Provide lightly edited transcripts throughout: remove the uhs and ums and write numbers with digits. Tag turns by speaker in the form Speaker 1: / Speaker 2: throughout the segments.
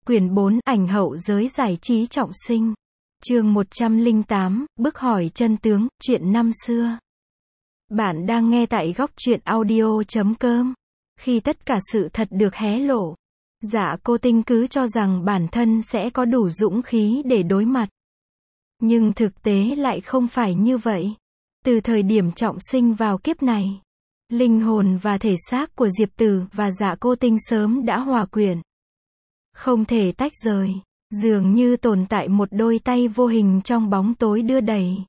Speaker 1: Quyển 4, ảnh hậu giới giải trí trọng sinh. Chương 108, bức hỏi chân tướng, chuyện năm xưa. Bạn đang nghe tại góc truyện audio.com. Khi tất cả sự thật được hé lộ, Dạ Cô Tinh cứ cho rằng bản thân sẽ có đủ dũng khí để đối mặt. Nhưng thực tế lại không phải như vậy. Từ thời điểm trọng sinh vào kiếp này, linh hồn và thể xác của Diệp Tử và Dạ Cô Tinh sớm đã hòa quyện, không thể tách rời, dường như tồn tại một đôi tay vô hình trong bóng tối đưa đẩy.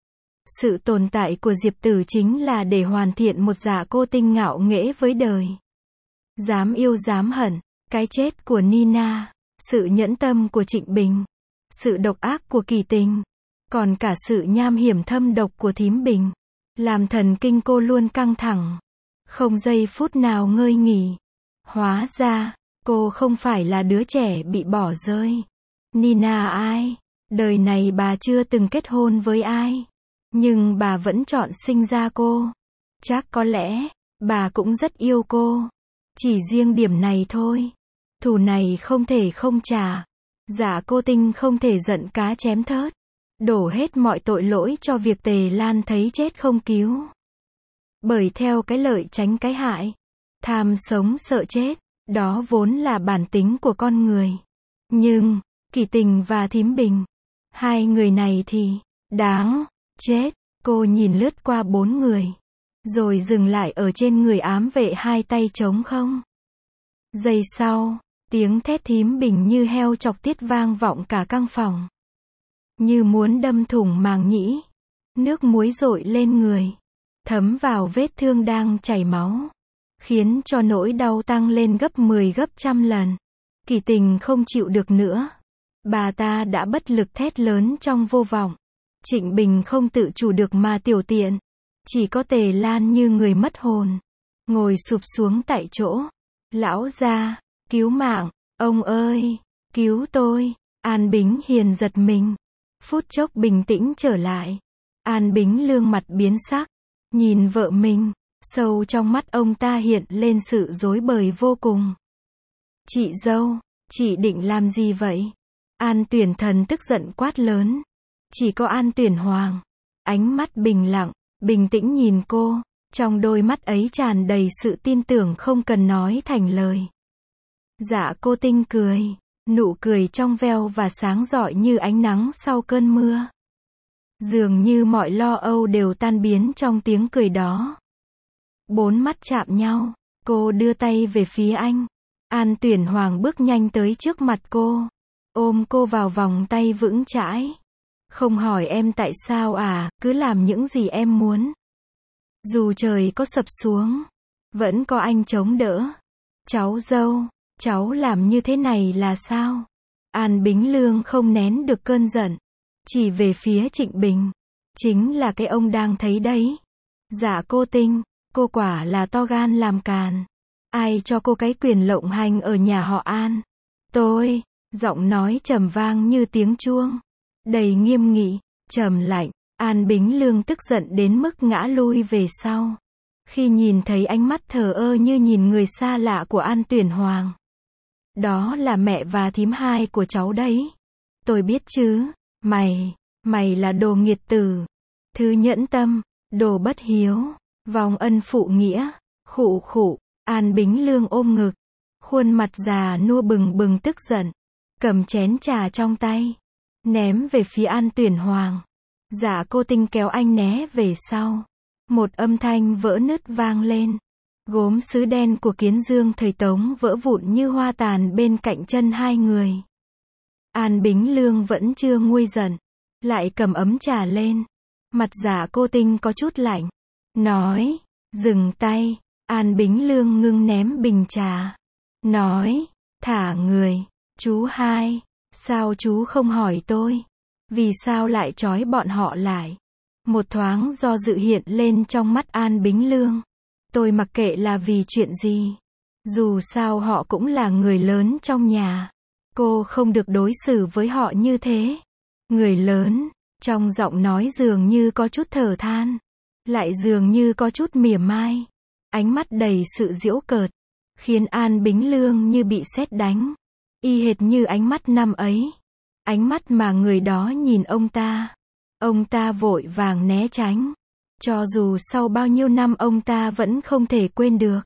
Speaker 1: Sự tồn tại của Diệp Tử chính là để hoàn thiện một Dạ Cô Tinh ngạo nghễ với đời, dám yêu dám hận. Cái chết của Nina, sự nhẫn tâm của Trịnh Bình, sự độc ác của Kỳ Tình, còn cả sự nham hiểm thâm độc của Thím Bình, làm thần kinh cô luôn căng thẳng, không giây phút nào ngơi nghỉ. Hóa ra, cô không phải là đứa trẻ bị bỏ rơi. Nina ai? Đời này bà chưa từng kết hôn với ai, nhưng bà vẫn chọn sinh ra cô. Chắc có lẽ, bà cũng rất yêu cô. Chỉ riêng điểm này thôi. Thù này không thể không trả. Dạ Cô Tinh không thể giận cá chém thớt, đổ hết mọi tội lỗi cho việc Tề Lan thấy chết không cứu. Bởi theo cái lợi tránh cái hại, tham sống sợ chết, đó vốn là bản tính của con người. Nhưng, Kỳ Tình và Thím Bình, hai người này thì, đáng chết. Cô nhìn lướt qua bốn người, rồi dừng lại ở trên người ám vệ hai tay trống không. Giây sau, tiếng thét Thím Bình như heo chọc tiết vang vọng cả căn phòng, như muốn đâm thủng màng nhĩ. Nước muối dội lên người, thấm vào vết thương đang chảy máu, khiến cho nỗi đau tăng lên gấp 10 gấp trăm lần. Kỳ Tình không chịu được nữa, bà ta đã bất lực thét lớn trong vô vọng. Trịnh Bình không tự chủ được mà tiểu tiện. Chỉ có Tề Lan như người mất hồn, ngồi sụp xuống tại chỗ. Lão gia, cứu mạng, ông ơi, cứu tôi. An Bính Hiền giật mình, phút chốc bình tĩnh trở lại. An Bính Lương mặt biến sắc, nhìn vợ mình, sâu trong mắt ông ta hiện lên sự rối bời vô cùng. Chị dâu, chị định làm gì vậy? An Tuyển Thần tức giận quát lớn. Chỉ có An Tuyển Hoàng, ánh mắt bình lặng, bình tĩnh nhìn cô, trong đôi mắt ấy tràn đầy sự tin tưởng không cần nói thành lời. Dạ Cô Tinh cười, nụ cười trong veo và sáng rọi như ánh nắng sau cơn mưa. Dường như mọi lo âu đều tan biến trong tiếng cười đó. Bốn mắt chạm nhau, cô đưa tay về phía anh. An Tuyển Hoàng bước nhanh tới trước mặt cô, ôm cô vào vòng tay vững chãi. Không hỏi em tại sao à, cứ làm những gì em muốn. Dù trời có sập xuống, vẫn có anh chống đỡ. Cháu dâu, cháu làm như thế này là sao? An Bính Lương không nén được cơn giận, chỉ về phía Trịnh Bình. Chính là cái ông đang thấy đấy. Dạ Cô Tinh, cô quả là to gan làm càn. Ai cho cô cái quyền lộng hành ở nhà họ An? Tôi, giọng nói trầm vang như tiếng chuông, đầy nghiêm nghị, trầm lạnh. An Bính Lương tức giận đến mức ngã lui về sau, khi nhìn thấy ánh mắt thờ ơ như nhìn người xa lạ của An Tuyển Hoàng. Đó là mẹ và thím hai của cháu đấy. Tôi biết chứ, mày là đồ nghiệt tử, thứ nhẫn tâm, đồ bất hiếu, vong ân phụ nghĩa. Khụ khụ. An Bính Lương ôm ngực, khuôn mặt già nua bừng bừng tức giận, cầm chén trà trong tay, ném về phía An Tuyển Hoàng. Dạ Cô Tinh kéo anh né về sau. Một âm thanh vỡ nứt vang lên. Gốm sứ đen của Kiến Dương thời Tống vỡ vụn như hoa tàn bên cạnh chân hai người. An Bính Lương vẫn chưa nguôi giận, lại cầm ấm trà lên. Mặt Dạ Cô Tinh có chút lạnh, nói, dừng tay. An Bính Lương ngưng ném bình trà, nói, thả người. Chú hai, sao chú không hỏi tôi? Vì sao lại trói bọn họ lại? Một thoáng do dự hiện lên trong mắt An Bính Lương. Tôi mặc kệ là vì chuyện gì. Dù sao họ cũng là người lớn trong nhà. Cô không được đối xử với họ như thế. Người lớn, trong giọng nói dường như có chút thở than, lại dường như có chút mỉa mai. Ánh mắt đầy sự giễu cợt, khiến An Bính Lương như bị sét đánh. y hệt như ánh mắt năm ấy. Ánh mắt mà người đó nhìn ông ta vội vàng né tránh. Cho dù sau bao nhiêu năm ông ta vẫn không thể quên được.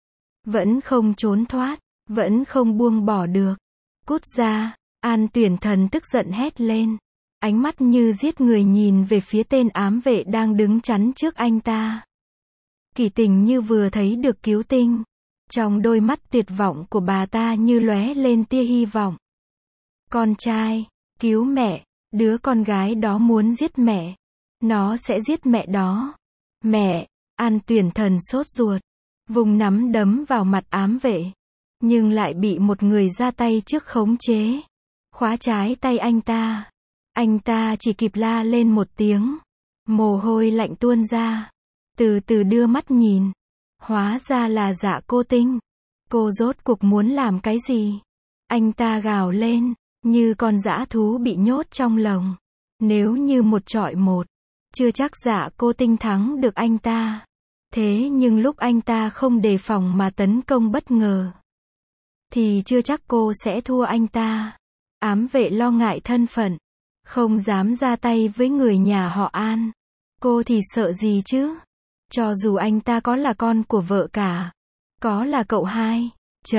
Speaker 1: Vẫn không trốn thoát, vẫn không buông bỏ được. Cút ra, An Tuyển Thần tức giận hét lên. Ánh mắt như giết người nhìn về phía tên ám vệ đang đứng chắn trước anh ta. Kỳ Tình như vừa thấy được cứu tinh. Trong đôi mắt tuyệt vọng của bà ta như lóe lên tia hy vọng. Con trai, cứu mẹ, đứa con gái đó muốn giết mẹ. Nó sẽ giết mẹ đó. Mẹ, An Tuyển Thần sốt ruột. Vùng nắm đấm vào mặt ám vệ. Nhưng lại bị một người ra tay trước khống chế. Khóa trái tay anh ta. Anh ta chỉ kịp la lên một tiếng. Mồ hôi lạnh tuôn ra. Từ từ đưa mắt nhìn. Hóa ra là Dạ Cô Tinh. Cô rốt cuộc muốn làm cái gì? Anh ta gào lên, như con dã thú bị nhốt trong lồng. Nếu như một chọi một, chưa chắc Dạ Cô Tinh thắng được anh ta. Thế nhưng lúc anh ta không đề phòng mà tấn công bất ngờ, thì chưa chắc cô sẽ thua anh ta. Ám vệ lo ngại thân phận, không dám ra tay với người nhà họ An. Cô thì sợ gì chứ? Cho dù anh ta có là con của vợ cả, có là cậu hai.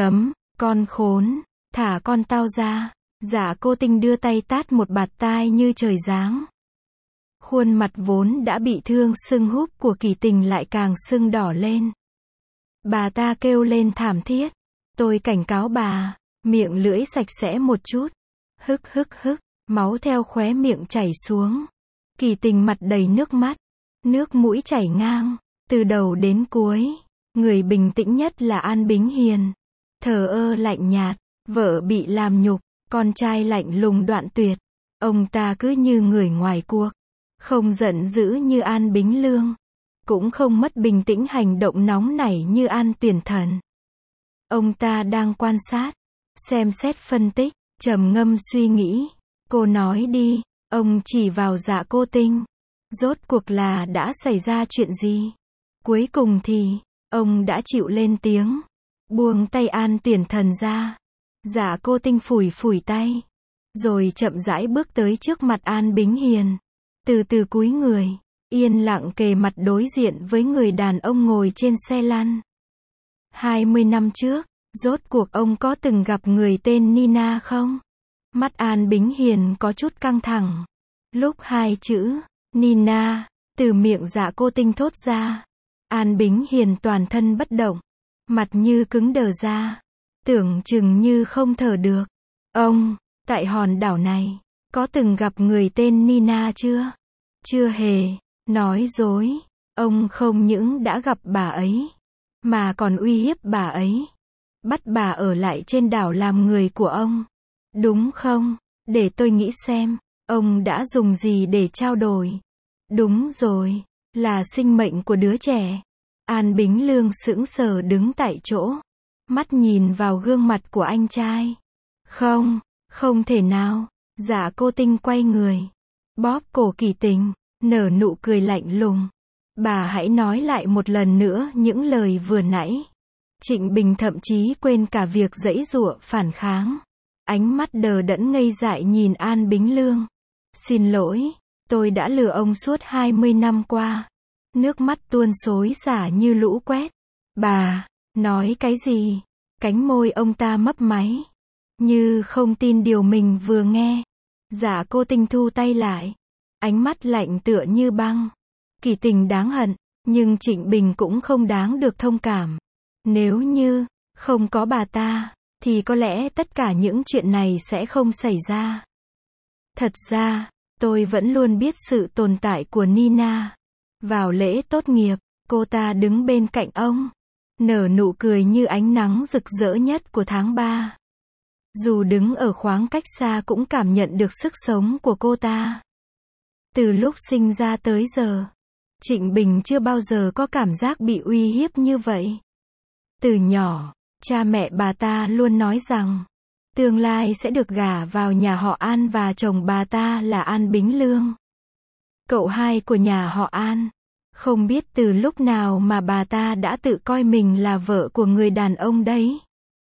Speaker 1: Con khốn, thả con tao ra. Dạ Cô Tinh đưa tay tát một bạt tai như trời giáng. Khuôn mặt vốn đã bị thương sưng húp của Kỳ Tình lại càng sưng đỏ lên. Bà ta kêu lên thảm thiết. Tôi cảnh cáo bà, miệng lưỡi sạch sẽ một chút. Hức, máu theo khóe miệng chảy xuống. Kỳ Tình mặt đầy nước mắt, nước mũi chảy ngang, từ đầu đến cuối. Người bình tĩnh nhất là An Bính Hiền. Thờ ơ lạnh nhạt, vợ bị làm nhục, con trai lạnh lùng đoạn tuyệt. Ông ta cứ như người ngoài cuộc. Không giận dữ như An Bính Lương. Cũng không mất bình tĩnh hành động nóng nảy như An Tuyển Thần. Ông ta đang quan sát, xem xét phân tích, trầm ngâm suy nghĩ. Cô nói đi, ông chỉ vào Dạ Cô Tinh. Rốt cuộc là đã xảy ra chuyện gì? Cuối cùng thì, ông đã chịu lên tiếng. Buông tay An Tuyển Thần ra. Dạ Cô Tinh phủi phủi tay. Rồi chậm rãi bước tới trước mặt An Bính Hiền. Từ từ cúi người, yên lặng kề mặt đối diện với người đàn ông ngồi trên xe lăn. 20 năm trước, rốt cuộc ông có từng gặp người tên Nina không? Mắt An Bính Hiền có chút căng thẳng. Lúc hai chữ Nina từ miệng Dạ Cô Tinh thốt ra, An Bính Hiền toàn thân bất động, mặt như cứng đờ ra, tưởng chừng như không thở được. Ông, tại hòn đảo này, có từng gặp người tên Nina chưa? Chưa hề. Nói dối. Ông không những đã gặp bà ấy, mà còn uy hiếp bà ấy. Bắt bà ở lại trên đảo làm người của ông. Đúng không? Để tôi nghĩ xem, ông đã dùng gì để trao đổi? Đúng rồi, là sinh mệnh của đứa trẻ. An Bính Lương sững sờ đứng tại chỗ, mắt nhìn vào gương mặt của anh trai. Không thể nào. Dạ Cô Tinh quay người, bóp cổ Kỳ Tình, nở nụ cười lạnh lùng. Bà hãy nói lại một lần nữa những lời vừa nãy. Trịnh Bình thậm chí quên cả việc giãy giụa phản kháng. Ánh mắt đờ đẫn ngây dại nhìn An Bính Lương. Xin lỗi, tôi đã lừa ông suốt 20 năm qua. Nước mắt tuôn xối xả như lũ quét. Bà, nói cái gì? Cánh môi ông ta mấp máy, như không tin điều mình vừa nghe. Dạ Cô Tinh thu tay lại, ánh mắt lạnh tựa như băng. Kỳ Tình đáng hận, nhưng Trịnh Bình cũng không đáng được thông cảm. Nếu như không có bà ta, thì có lẽ tất cả những chuyện này sẽ không xảy ra. Thật ra, tôi vẫn luôn biết sự tồn tại của Nina. Vào lễ tốt nghiệp, cô ta đứng bên cạnh ông, nở nụ cười như ánh nắng rực rỡ nhất của tháng 3. Dù đứng ở khoảng cách xa cũng cảm nhận được sức sống của cô ta. Từ lúc sinh ra tới giờ, Trịnh Bình chưa bao giờ có cảm giác bị uy hiếp như vậy. Từ nhỏ, cha mẹ bà ta luôn nói rằng, tương lai sẽ được gả vào nhà họ An và chồng bà ta là An Bính Lương, cậu hai của nhà họ An. Không biết từ lúc nào mà bà ta đã tự coi mình là vợ của người đàn ông đấy.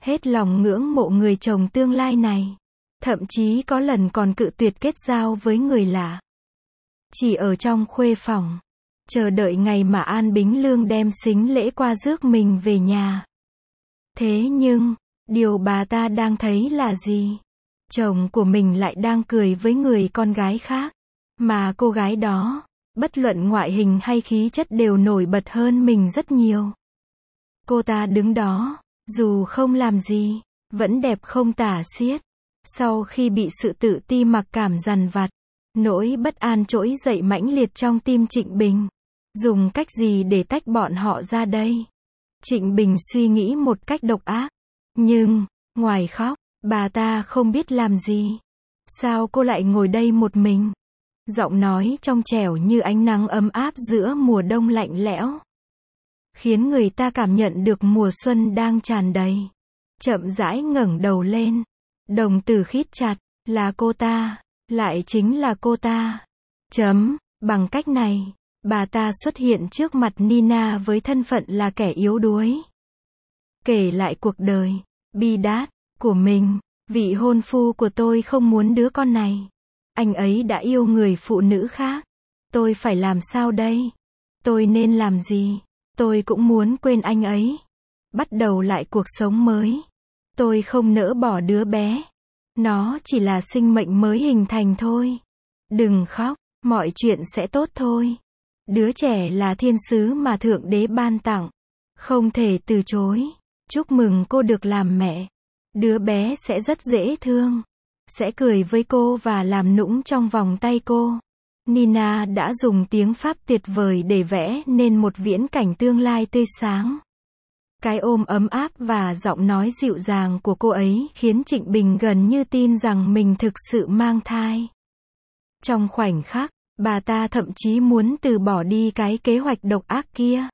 Speaker 1: Hết lòng ngưỡng mộ người chồng tương lai này. Thậm chí có lần còn cự tuyệt kết giao với người lạ. Chỉ ở trong khuê phòng, chờ đợi ngày mà An Bính Lương đem sính lễ qua rước mình về nhà. Thế nhưng, điều bà ta đang thấy là gì? Chồng của mình lại đang cười với người con gái khác. Mà cô gái đó, bất luận ngoại hình hay khí chất đều nổi bật hơn mình rất nhiều. Cô ta đứng đó, dù không làm gì, vẫn đẹp không tả xiết. Sau khi bị sự tự ti mặc cảm dằn vặt, nỗi bất an trỗi dậy mãnh liệt trong tim Trịnh Bình. Dùng cách gì để tách bọn họ ra đây? Trịnh Bình suy nghĩ một cách độc ác. Nhưng, ngoài khóc, bà ta không biết làm gì. Sao cô lại ngồi đây một mình? Giọng nói trong trẻo như ánh nắng ấm áp giữa mùa đông lạnh lẽo, khiến người ta cảm nhận được mùa xuân đang tràn đầy. Chậm rãi ngẩng đầu lên. Đồng tử khít chặt. Là cô ta. Lại chính là cô ta. Bằng cách này, bà ta xuất hiện trước mặt Nina với thân phận là kẻ yếu đuối. Kể lại cuộc đời bi đát của mình. Vị hôn phu của tôi không muốn đứa con này. Anh ấy đã yêu người phụ nữ khác. Tôi phải làm sao đây? Tôi nên làm gì? Tôi cũng muốn quên anh ấy. Bắt đầu lại cuộc sống mới. Tôi không nỡ bỏ đứa bé. Nó chỉ là sinh mệnh mới hình thành thôi. Đừng khóc, mọi chuyện sẽ tốt thôi. Đứa trẻ là thiên sứ mà Thượng Đế ban tặng. Không thể từ chối. Chúc mừng cô được làm mẹ. Đứa bé sẽ rất dễ thương. Sẽ cười với cô và làm nũng trong vòng tay cô. Nina đã dùng tiếng Pháp tuyệt vời để vẽ nên một viễn cảnh tương lai tươi sáng. Cái ôm ấm áp và giọng nói dịu dàng của cô ấy khiến Trịnh Bình gần như tin rằng mình thực sự mang thai. Trong khoảnh khắc, bà ta thậm chí muốn từ bỏ đi cái kế hoạch độc ác kia.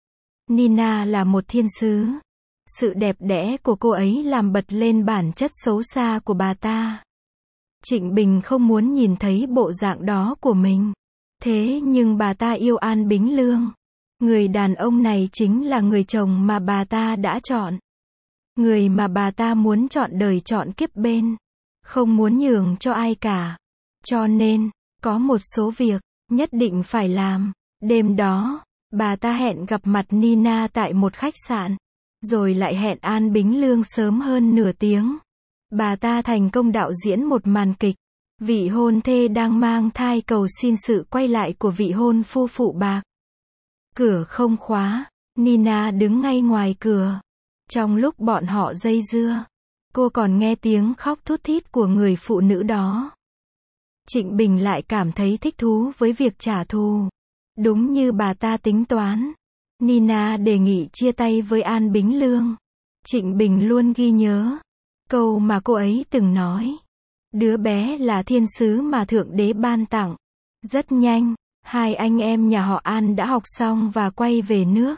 Speaker 1: Nina là một thiên sứ. Sự đẹp đẽ của cô ấy làm bật lên bản chất xấu xa của bà ta. Trịnh Bình không muốn nhìn thấy bộ dạng đó của mình. Thế nhưng bà ta yêu An Bính Lương. Người đàn ông này chính là người chồng mà bà ta đã chọn. Người mà bà ta muốn chọn đời chọn kiếp bên. Không muốn nhường cho ai cả. Cho nên, có một số việc nhất định phải làm. Đêm đó, bà ta hẹn gặp mặt Nina tại một khách sạn. Rồi lại hẹn An Bính Lương sớm hơn nửa tiếng. Bà ta thành công đạo diễn một màn kịch. Vị hôn thê đang mang thai cầu xin sự quay lại của vị hôn phu phụ bạc. Cửa không khóa. Nina đứng ngay ngoài cửa. Trong lúc bọn họ dây dưa, cô còn nghe tiếng khóc thút thít của người phụ nữ đó. Trịnh Bình lại cảm thấy thích thú với việc trả thù. Đúng như bà ta tính toán. Nina đề nghị chia tay với An Bính Lương. Trịnh Bình luôn ghi nhớ câu mà cô ấy từng nói. Đứa bé là thiên sứ mà Thượng Đế ban tặng. Rất nhanh, hai anh em nhà họ An đã học xong và quay về nước.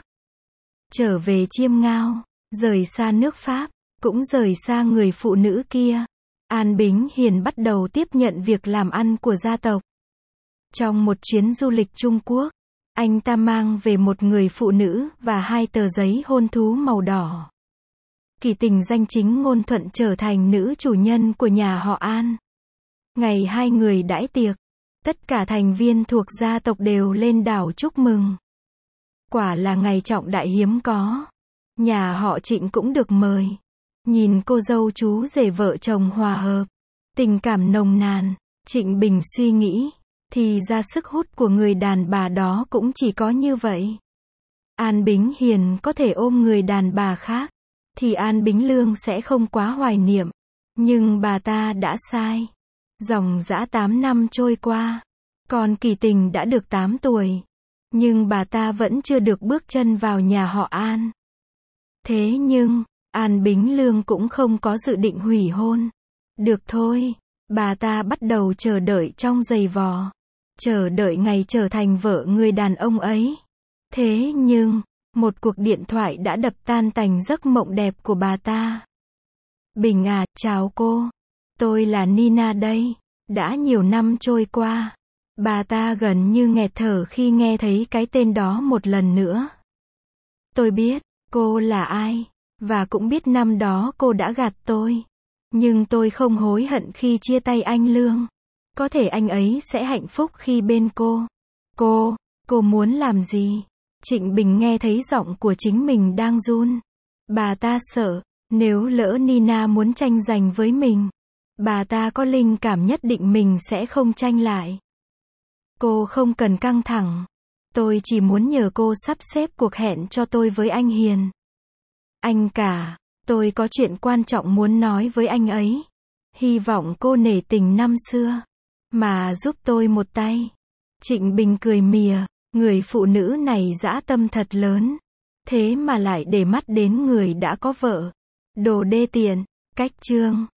Speaker 1: Trở về Chiêm Ngao, rời xa nước Pháp, cũng rời xa người phụ nữ kia. An Bính Hiền bắt đầu tiếp nhận việc làm ăn của gia tộc. Trong một chuyến du lịch Trung Quốc, anh ta mang về một người phụ nữ và 2 tờ giấy hôn thú màu đỏ. Kỳ tình danh chính ngôn thuận trở thành nữ chủ nhân của nhà họ An. Ngày hai người đãi tiệc, tất cả thành viên thuộc gia tộc đều lên đảo chúc mừng. Quả là ngày trọng đại hiếm có. Nhà họ Trịnh cũng được mời. Nhìn cô dâu chú rể vợ chồng hòa hợp, tình cảm nồng nàn, Trịnh Bình suy nghĩ, thì ra sức hút của người đàn bà đó cũng chỉ có như vậy. An Bính Hiền có thể ôm người đàn bà khác, thì An Bính Lương sẽ không quá hoài niệm. Nhưng bà ta đã sai. Dòng dã 8 năm trôi qua, còn Kỳ Tình đã được 8 tuổi. Nhưng bà ta vẫn chưa được bước chân vào nhà họ An. Thế nhưng, An Bính Lương cũng không có dự định hủy hôn. Được thôi, bà ta bắt đầu chờ đợi trong giày vò. Chờ đợi ngày trở thành vợ người đàn ông ấy. Thế nhưng, một cuộc điện thoại đã đập tan tành giấc mộng đẹp của bà ta. Bình à, chào cô. Tôi là Nina đây. Đã nhiều năm trôi qua. Bà ta gần như nghẹt thở khi nghe thấy cái tên đó một lần nữa. Tôi biết, cô là ai. Và cũng biết năm đó cô đã gạt tôi. Nhưng tôi không hối hận khi chia tay anh Lương. Có thể anh ấy sẽ hạnh phúc khi bên cô. Cô muốn làm gì? Trịnh Bình nghe thấy giọng của chính mình đang run. Bà ta sợ, nếu lỡ Nina muốn tranh giành với mình, bà ta có linh cảm nhất định mình sẽ không tranh lại. Cô không cần căng thẳng. Tôi chỉ muốn nhờ cô sắp xếp cuộc hẹn cho tôi với anh Hiền. Anh cả, tôi có chuyện quan trọng muốn nói với anh ấy. Hy vọng cô nể tình năm xưa, mà giúp tôi một tay. Trịnh Bình cười mỉa, người phụ nữ này dã tâm thật lớn. Thế mà lại để mắt đến người đã có vợ. Đồ đê tiện, cách chương.